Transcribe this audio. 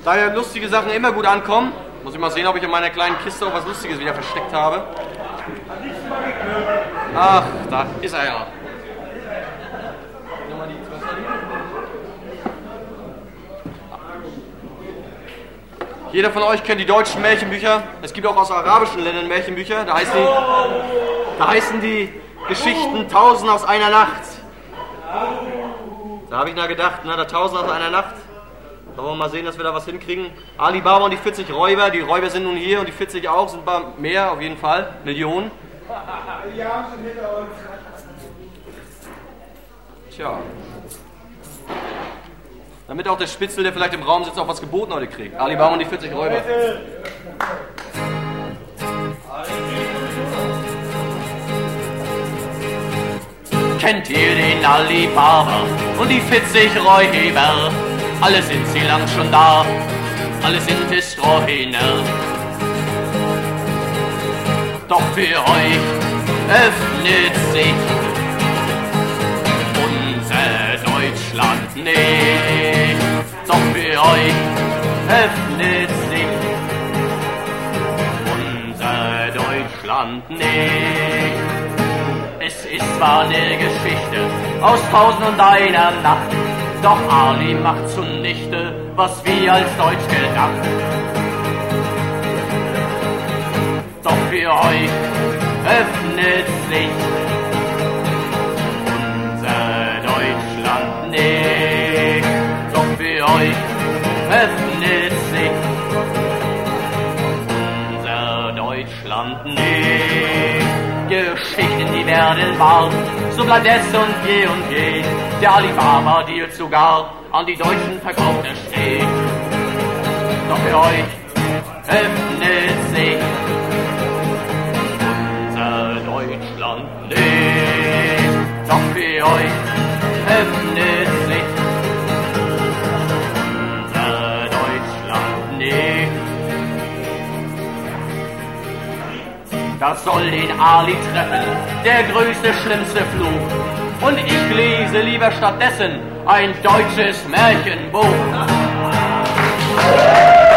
Da ja lustige Sachen immer gut ankommen, muss ich mal sehen, ob ich in meiner kleinen Kiste auch was Lustiges wieder versteckt habe. Ach, da ist er ja. Jeder von euch kennt die deutschen Märchenbücher. Es gibt auch aus arabischen Ländern Märchenbücher. Da heißen die Geschichten 1000 aus einer Nacht. Da habe ich na gedacht, da 1000 aus einer Nacht. Da wollen wir mal sehen, dass wir da was hinkriegen. Ali Baba und die 40 Räuber. Die Räuber sind nun hier und die 40 auch, sind mehr auf jeden Fall. Millionen. Ja, sind hinter uns. Tja. Damit auch der Spitzel, der vielleicht im Raum sitzt, auch was geboten heute kriegt. Ali Baba und die 40 Räuber. Kennt ihr den Ali Baba und die 40 Räuber? Alle sind sie lang schon da, alle sind es Strohhühner. Doch für euch öffnet sich unser Deutschland nicht. Doch für euch öffnet sich unser Deutschland nicht. Es ist zwar eine Geschichte aus 1001 Nacht, doch Ali macht zunichte, was wir als Deutsch gedacht. Doch für euch öffnet sich unser Deutschland nicht. Doch für euch öffnet sich unser Deutschland nicht. Geschichten, die werden wahr, so bleibt es und je. Der Ali Baba Deal sogar an die Deutschen verkauft er steht. Doch für euch öffnet sich unser Deutschland nicht. Doch für euch öffnet sich unser Deutschland nicht. Das soll den Ali treffen, der größte, schlimmste Fluch. Und ich lese lieber stattdessen ein deutsches Märchenbuch.